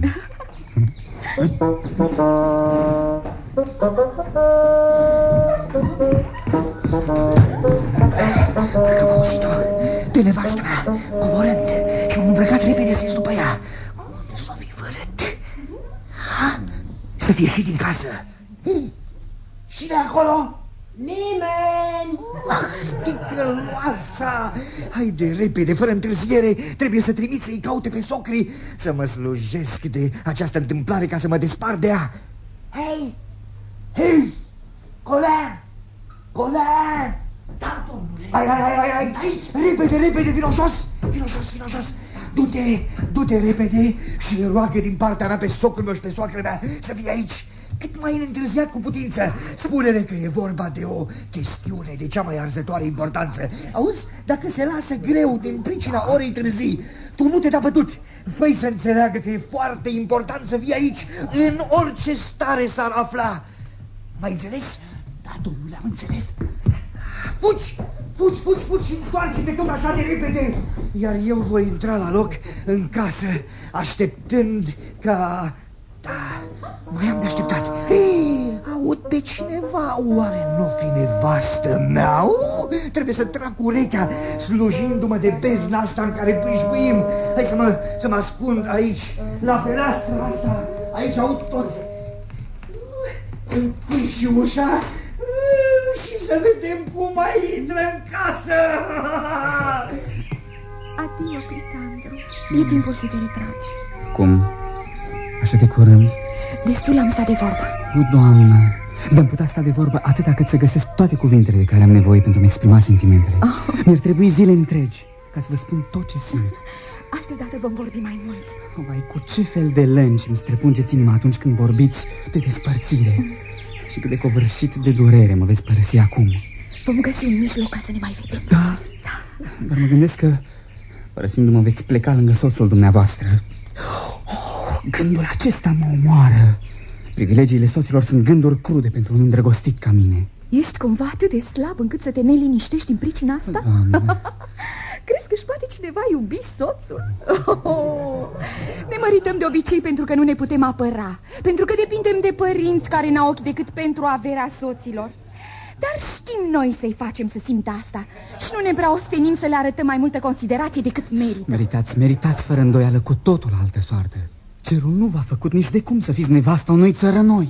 Parcă am auzit-o pe nevastă mea, coborând, și m-am îmbrăcat repede să ies după ea. Unde s-o fi vărât? Să fie și din casă. Cine acolo? Nimeni! Ticăloasa! Haide repede, fără întârziere, trebuie să trimit să-i caute pe socrii, să mă slujesc de această întâmplare ca să mă despart de ea. Hei! Hei! Colin! Colin! Da, domnule! Hai! Repede, repede, vino jos! Vino jos! Du-te repede și roagă din partea mea pe socrul meu și pe soacră mea să fie aici cât mai întârziat cu putință. Spune-le că e vorba de o chestiune de cea mai arzătoare importanță. Auzi, dacă se lasă greu din pricina orei târzii, tu nu te da bătut. Fă-i să înțeleagă că e foarte important să fii aici, în orice stare s-ar afla. M-ai înțeles? Da, domnule, am înțeles. Fugi și întoarce-te tot așa de repede. Iar eu voi intra la loc în casă, așteptând ca... Da, mai am de așteptat. Hei, aud pe cineva. Oare nu fi nevastă mea? Trebuie să trag cu urechea, slujindu-mă de bezna asta în care pâșpâim. Hai să mă ascund aici, la fereastra asta. Aici aud tot. Închid și ușa și să vedem cum mai intră în casă. Adio, Clitandru. E timpul să te retragi. Cum? Așa de curând? Destul am stat de vorbă. O, doamnă, dar-am putea sta de vorbă atâta cât să găsesc toate cuvintele de care am nevoie pentru a-mi exprima sentimentele. Mi-ar trebui zile întregi ca să vă spun tot ce simt. Altădată vom vorbi mai mult. Vai, cu ce fel de lângi îmi străpungeți inima atunci când vorbiți de despărțire. Și cât de covârșit de durere mă veți părăsi acum. Vom găsi un mijloc ca să ne mai vedem. Da, dar mă gândesc că părăsindu-mă veți pleca lângă soțul dumneavoastră. Gândul acesta mă omoară. Privilegiile soților sunt gânduri crude pentru un îndrăgostit ca mine. Ești cumva atât de slab încât să te neliniștești din pricina asta? Crezi că își poate cineva iubi soțul? Ne mărităm de obicei pentru că nu ne putem apăra, pentru că depindem de părinți care n-au ochi decât pentru averea soților. Dar știm noi să-i facem să simtă asta și nu ne prea ostenim să le arătăm mai multă considerație decât merită. Meritați fără îndoială cu totul altă soartă. Cerul nu v-a făcut nici de cum să fiți nevasta unui țărănoi.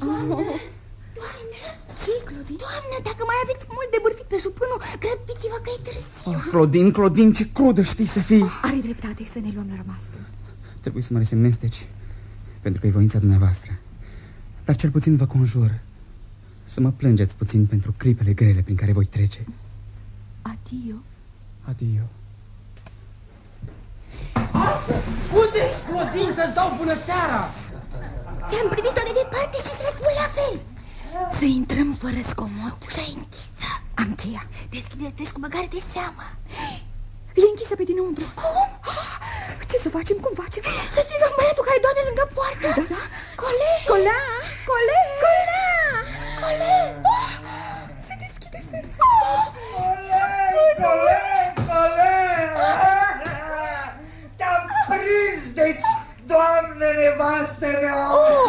Ce-i, Clodin? Doamnă, dacă mai aveți mult de bârfit pe jupânul, grăbiți-vă că e târziu. Clodin, ce crudă știi să fii. Are dreptate, să ne luăm rămas bun. Trebuie să mă resemnez, deci, pentru că e voința dumneavoastră. dar cel puțin vă conjur să mă plângeți puțin pentru clipele grele prin care voi trece. Adio. Adio. Unde ești, Clodin, să-ți dau bună seara? Ți-am privit-o de departe și să spui la fel. Să intrăm fără zgomot. Ușa e închisă. Am cheia. Deschideți cu băgare de seamă. E închisă pe dinăuntru. Cum? Ce să facem? Cum facem? Să strigăm băiatul care doarme lângă poartă. Da, da. Cole! Colea! Cole! Colea! Cole! Se deschide ferul. Cole! Te-am prins, deci, doamnă nevastă mea!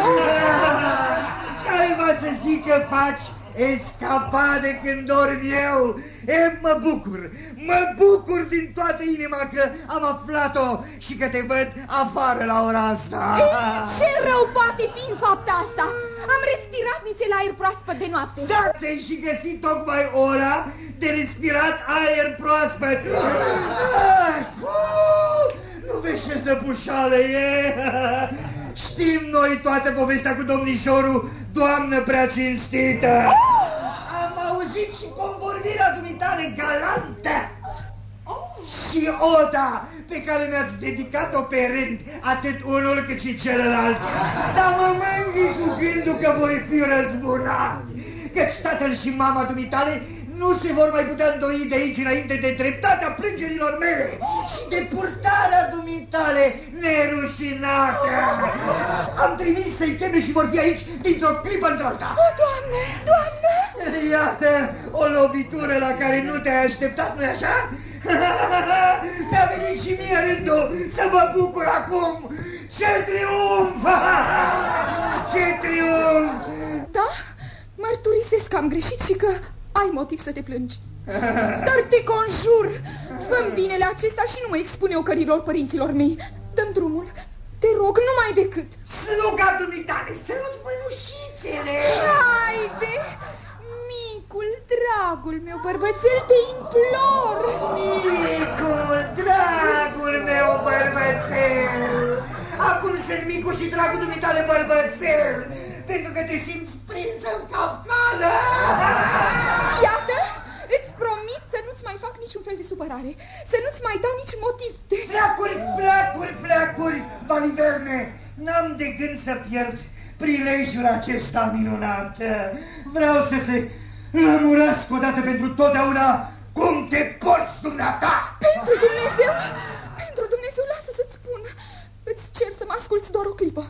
Care va să zic că faci escapade când dorm eu? Mă bucur din toată inima că am aflat-o și că te văd afară la ora asta. Ce rău poate fi în fapta asta? Am respirat nițel aer proaspăt de noapte. Da, ți-ai și găsit tocmai ora de respirat aer proaspăt. Nu vezi ce zăpușală e? Știm noi toată povestea cu domnișorul, doamnă prea cinstită. Am auzit și convorbirea dumitale galantă și oda pe care mi-ați dedicat-o pe rând, atât unul cât și celălalt. Dar mă mângâi cu gândul că voi fi răzbunat, căci tatăl și mama dumitale nu se vor mai putea îndoi de aici înainte de dreptatea plângerilor mele și de purtarea dumitale nerușinată. Am trimis să-i cheme și vor fi aici dintr-o clipă într-alta. O, Doamne, Doamne! Iată o lovitură la care nu te-ai așteptat, nu-i așa? Mi-a venit și mie rândul să mă bucur acum. Ce triumf! Ce triumf! Da, mărturisesc că am greșit și că ai motiv să te plângi. Dar te conjur, fă-mi binele acesta și nu mă expune ocărilor părinților mei. Dă-mi drumul, te rog, numai decât. Sluga dumitale, sărut mânușițele. Haide, micul, dragul meu bărbățel, te implor. Micul, dragul meu bărbățel. Acum sunt micul și dragul dumitale bărbățel, pentru că te simți prinsă în capcană. Iată, îți promit să nu-ți mai fac niciun fel de supărare, să nu-ți mai dau niciun motiv de... Fleacuri, baliverne, n-am de gând să pierd prilejul acesta minunat. Vreau să se lămurească odată pentru totdeauna cum te porți dumneata. Pentru Dumnezeu, lasă să-ți spun. Îți cer să mă asculți doar o clipă.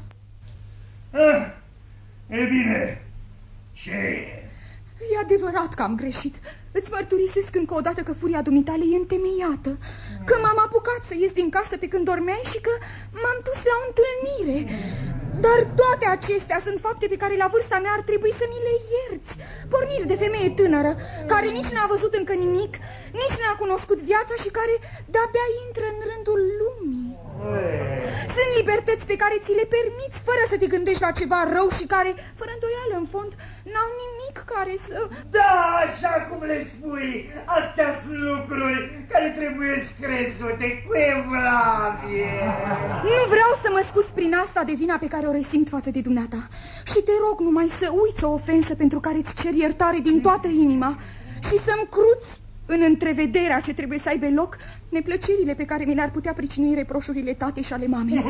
E bine, ce e? E adevărat că am greșit. Îți mărturisesc încă o dată că furia dumitale e întemeiată, că m-am apucat să ies din casă pe când dormeai și că m-am dus la o întâlnire. Dar toate acestea sunt fapte pe care la vârsta mea ar trebui să mi le ierți. Porniri de femeie tânără, care nici n-a văzut încă nimic, nici n-a cunoscut viața și care de-abia intră în rândul lumii. Sunt libertăți pe care ți le permiți fără să te gândești la ceva rău și care, fără îndoială, în fond, n-au nimic care să... Da, așa cum le spui, astea sunt lucruri care trebuie crezute cu evlavie. Nu vreau să mă scuz prin asta de vina pe care o resimt față de dumneata. Și te rog numai să uiți o ofensă pentru care îți cer iertare din toată inima și să-mi cruți în întrevederea ce trebuie să aibă loc neplăcerile pe care mi le-ar putea pricinui reproșurile tatei și ale mamei.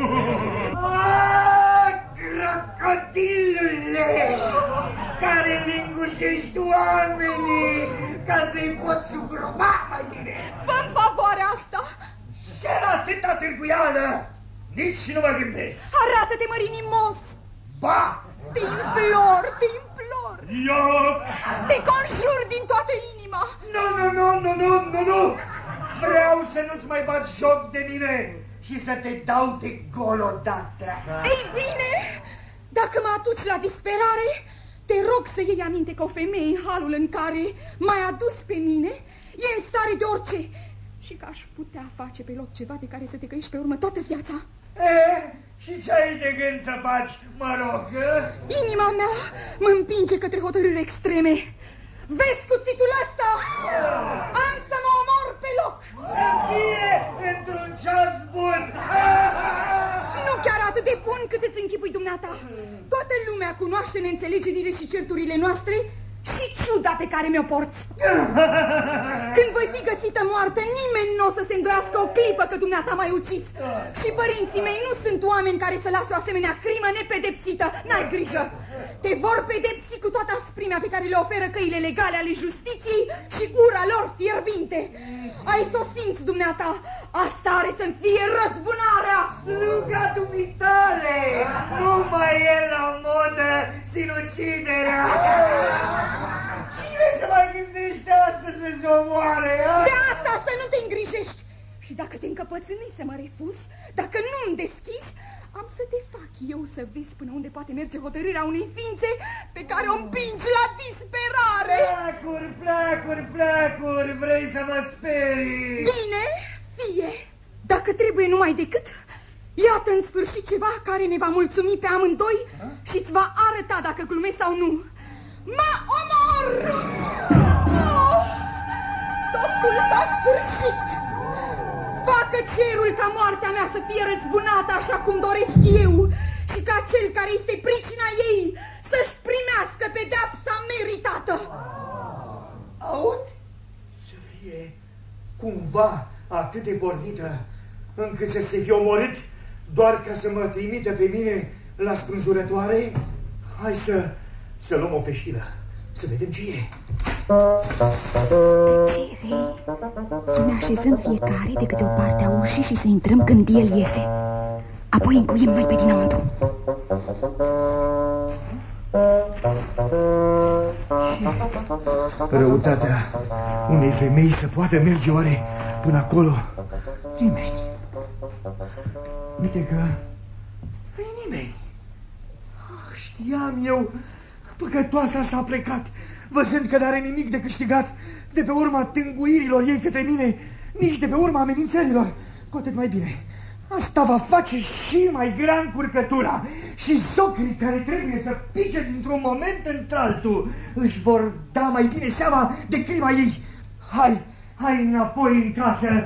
Crocodilule, care lingușești oamenii ca să-i poți sugruma mai bine. Fă-mi favoarea asta! Ce atâta târguială? Nici nu mă gândesc. Arată-te, mărinimos! Ba! Te implor, te implor! Eu... Te conjur din toată inima! Nu! Vreau să nu-ți mai bat joc de mine și să te dau de gol odată. Ei bine, dacă mă aduci la disperare, te rog să iei aminte că o femeie în halul în care m-ai adus pe mine e în stare de orice și că aș putea face pe loc ceva de care să te căiești pe urmă toată viața. Și ce ai de gând să faci, mă rog? Inima mea mă împinge către hotărâri extreme. Vezi cuțitul ăsta? Am să mă omor pe loc. Să fie într-un ceas bun. Nu chiar atât atât de bun cât îți închipui dumneata. Toată lumea cunoaște neînțelegerile și certurile noastre și ciuda pe care mi-o porți. Când voi fi găsită moartă, nimeni nu o să se îndoiască o clipă că dumneata m-ai ucis. Și părinții mei nu sunt oameni care să lasă o asemenea crimă nepedepsită. N-ai grijă. Te vor pedepsi cu toată asprimea pe care le oferă căile legale ale justiției și ura lor fierbinte. Ai să o simți, dumneata. Asta are să-mi fie răzbunarea. Sluga dumitale! Nu mai e la modă sinuciderea! Cine se mai gândește astăzi să se omoare, a? De asta să nu te îngrijești. Și dacă te încăpățânui să mă refuzi, dacă nu-mi deschizi, am să te fac eu să vezi până unde poate merge hotărârea unei ființe pe care o împingi la disperare. Flacuri, flacuri, flacuri, vrei să mă sperii? Bine, fie. Dacă trebuie numai decât, iată în sfârșit ceva care ne va mulțumi pe amândoi și îți va arăta dacă glumesc sau nu. Mă omor! Oh, totul s-a sfârșit. Facă cerul ca moartea mea să fie răzbunată așa cum doresc eu și ca cel care este pricina ei să-și primească pedeapsa meritată. Aud? Să fie cumva atât de pornită încât să se fie omorât doar ca să mă trimită pe mine la spânzurătoare? Hai să luăm o feștilă, să vedem ce e. Tăcere. Să ne așezăm fiecare de câte o parte a ușii și să intrăm când el iese. Apoi încuiem noi pe dinăuntru. Răutatea unei femei să poată merge oare până acolo? Nimeni. Uite că nu-i nimeni. Știam eu, păcătoasa s-a plecat, văzând că n-are nimic de câștigat de pe urma tânguirilor ei către mine, nici de pe urma amenințărilor. Cu atât mai bine. Asta va face și mai grea încurcătura și zocrii care trebuie să pice dintr-un moment într-altul își vor da mai bine seama de crima ei. Hai înapoi în casă.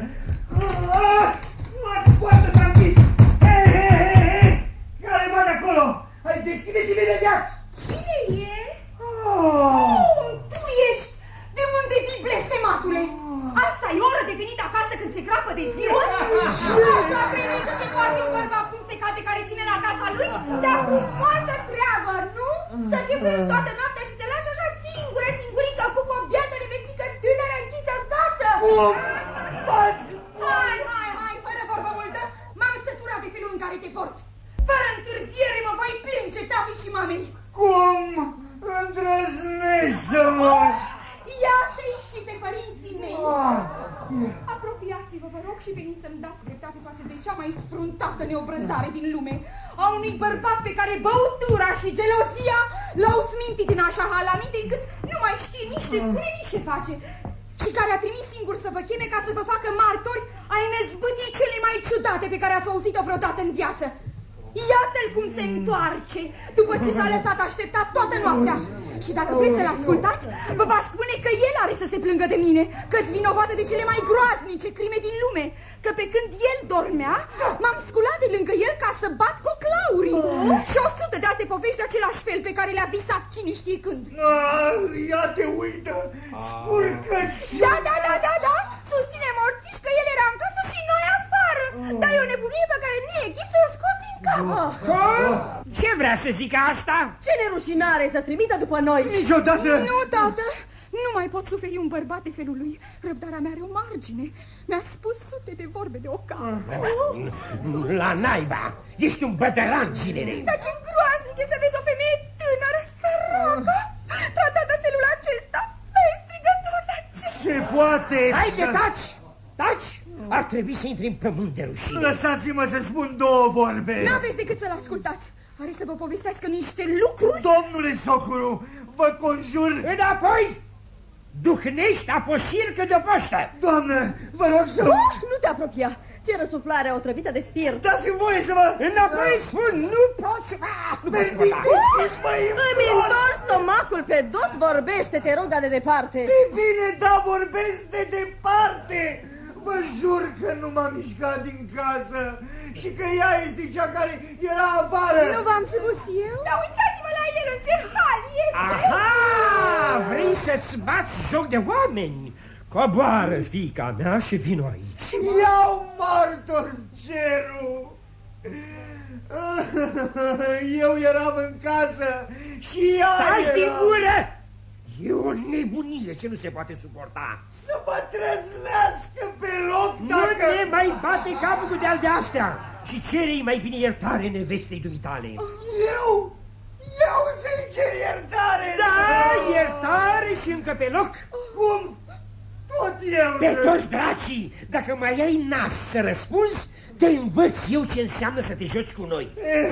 Poartă s-a închis. Hei, care bate acolo? Hai, deschideți-l imediat. Cine e? Tu ești! De unde vii, blestematule? Asta e oră de venit acasă când se crapă de ziua? Așa trebuie să se poarte un bărbat cum se cade care ține la casa lui? Dar frumoasă treabă, nu? Să chipuiești toată noaptea și te lași așa singurică cu o biată nevestică tânără închisă în casă? Hai, fără vorbă multă, m-am săturat de felul în care te porți. Fără întârziere mă voi plânge tatei și mamei. Cum îndrăznești să mă... Iată-i și pe părinții mei. Apropiați-vă, vă rog, și veniți să-mi dați dreptate față de cea mai sfruntată neobrăzare din lume, a unui bărbat pe care băutura și gelozia l-au smintit în așa hal aminte încât nu mai știe nici ce spune, nici ce face, și care a trimis singur să vă cheme ca să vă facă martori ai năzbâtii cele mai ciudate pe care ați auzit-o vreodată în viață. Iată-l cum se întoarce după ce s-a lăsat așteptat toată noaptea. Și dacă vreți să-l ascultați, vă va spune că el are să se plângă de mine, că-s vinovată de cele mai groaznice crime din lume, că pe când el dormea, m-am sculat de lângă el ca să bat coclaurii și 100 de alte povești de același fel pe care le-a visat cine știe când. Ia te uită, spurcă și... Da, susține morțiș că el era în casă și noi afară. Dar e o nebunie pe care nu e chip să o scoți din cap. Ce vrea să zică asta? Ce nerușinare să trimită după noi! Niciodată! Nu, tată! Nu mai pot suferi un bărbat de felul lui. Răbdarea mea are o margine. Mi-a spus sute de vorbe de ocar. La naiba! Ești un bătăran, ginere! Dar ce groaznic e să vezi o femeie tânără, săracă, tratată în felul acesta. E strigător la ce... Se poate! Haide, taci! Ar trebui să intri în pământ de rușine. Lăsați-mă să spun două vorbe. N-aveți decât să-l ascultați. Are să vă povestească niște lucruri. Domnule socru, vă conjur... Înapoi! Duhnești apoșircă de poștă! Doamnă, vă rog să... Nu te apropia! Ți-e răsuflarea otrăvită de spirit! Dați-mi voie să vă... Înapoi spun, nu poți... Îmi întorci stomacul pe dos, vorbește, te rog, dar de departe! E bine, da, vorbesc de departe! Vă jur că nu m-am mișcat din casă și că ea este cea care era afară. Nu v-am spus eu? Dar uitați-vă la el în ce hal este. Aha! Vrei să-ți bați joc de oameni? Coboară, fiica mea, și vino aici. Iau martor cerul. Eu eram în casă și ea Taci din era... gură! E o nebunie ce nu se poate suporta. Să mă trăznească pe loc dacă... Nu ne mai bate capul cu de-al de-astea și cere-i mai bine iertare nevestei dumitale. Eu să-i cer iertare. Da, iertare și încă pe loc. Cum? Tot eu. Pe toți dracii, dacă mai ai nas să răspunzi, te învăț eu ce înseamnă să te joci cu noi.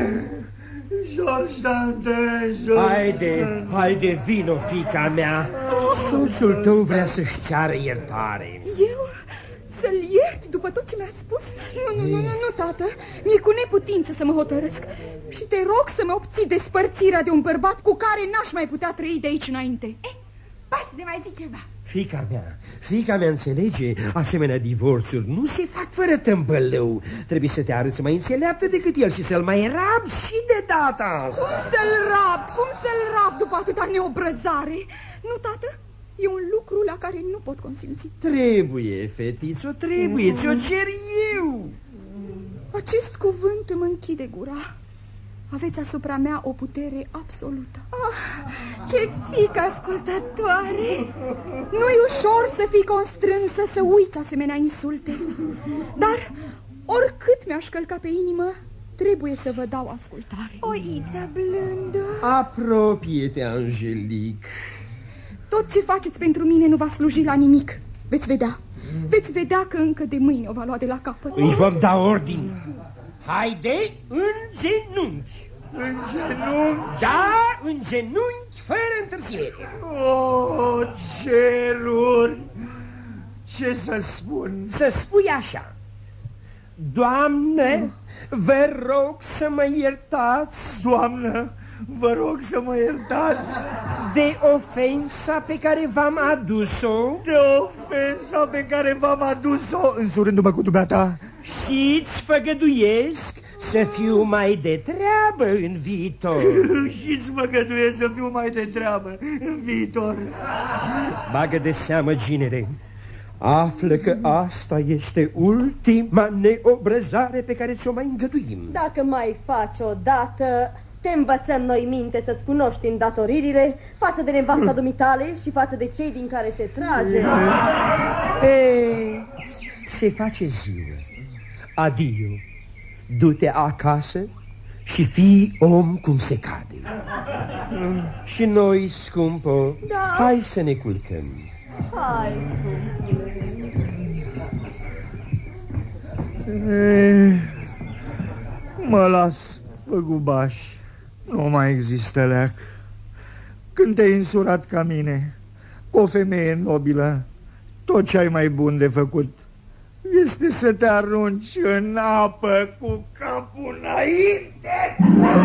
George Dantin, Haide, vino, fiica mea. Soțul tău vrea să-și ceară iertare. Eu? Să-l iert după tot ce mi-a spus? Nu, tată. Mi-e cu neputință să mă hotărăsc. Și te rog să-mi obții despărțirea de un bărbat cu care n-aș mai putea trăi de aici înainte. Poate de mai zi ceva. Fiica mea înțelege, asemenea divorțuri nu se fac fără tâmpălău. Trebuie să te arăți mai înțeleaptă decât el și să-l mai rabzi și de data asta. Cum să-l rab după atâta neobrăzare? Nu, tată? E un lucru la care nu pot consimți. Trebuie, fetițo, trebuie, ți-o cer eu. Acest cuvânt îmi închide gura. Aveți asupra mea o putere absolută. Ce fiică ascultătoare! Nu-i ușor să fii constrânsă să uiți asemenea insulte. Dar oricât mi-aș călca pe inimă, trebuie să vă dau ascultare. Oița blândă. Apropie-te, Angelic. Tot ce faceți pentru mine nu va sluji la nimic. Veți vedea că încă de mâine o va lua de la capăt. Îi vom da ordin. Haide, în genunchi. În genunchi? Da, în genunchi, fără întârziere. Oh, ceruri! Ce să spun? Să spui așa: Doamne, vă rog să mă iertați. Doamnă, vă rog să mă iertați de ofensa pe care v-am adus-o. De ofensa pe care v-am adus-o, însurându-mă cu dumneata. Și-ți făgăduiesc să fiu mai de treabă în viitor. Și-ți făgăduiesc să fiu mai de treabă în viitor. Bagă de seamă, ginere. Află că asta este ultima neobrăzare pe care ți-o mai îngăduim. Dacă mai faci o dată, te învățăm noi minte să-ți cunoști îndatoririle față de nevasta dumitale și față de cei din care se trage. Ei, se face ziua. Adio. Du-te acasă și fii om cum se cade. Și noi, scumpo, da. Hai să ne culcăm. Hai, scumpo. Mă las, păgubaș. Nu mai există leac. Când te-ai însurat ca mine, cu o femeie nobilă, tot ce ai mai bun de făcut este să te arunci în apă cu capul înainte.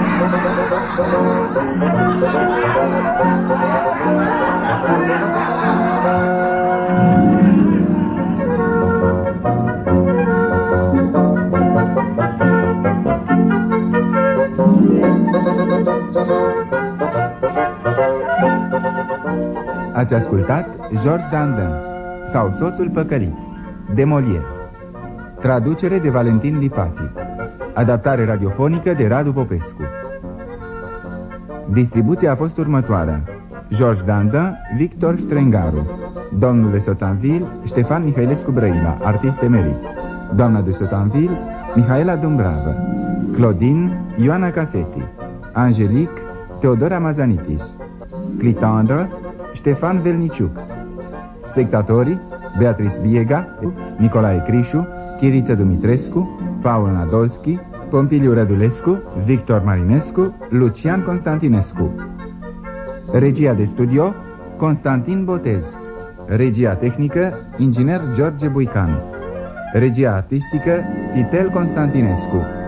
Ați ascultat George Dantin sau Soțul păcălit de Molière. Traducere de Valentin Lipati. Adaptare radiofonică de Radu Popescu. Distribuția a fost următoarea: George Dantin, Victor Strengaru. Domnul de Sotanville, Ștefan Mihailescu Brăila, artist emerit. Doamna de Sotanville, Mihaela Dumbravă. Claudine, Ioana Casetti. Angelique, Teodora Mazanitis. Clitandre, Ștefan Velniciuc. Spectatorii: Beatrice Biega, Nicolae Crișu, Chiriță Dumitrescu, Paul Nadolski, Pompiliu Rădulescu, Victor Marinescu, Lucian Constantinescu. Regia de studio: Constantin Botez. Regia tehnică: inginer George Buican. Regia artistică: Titel Constantinescu.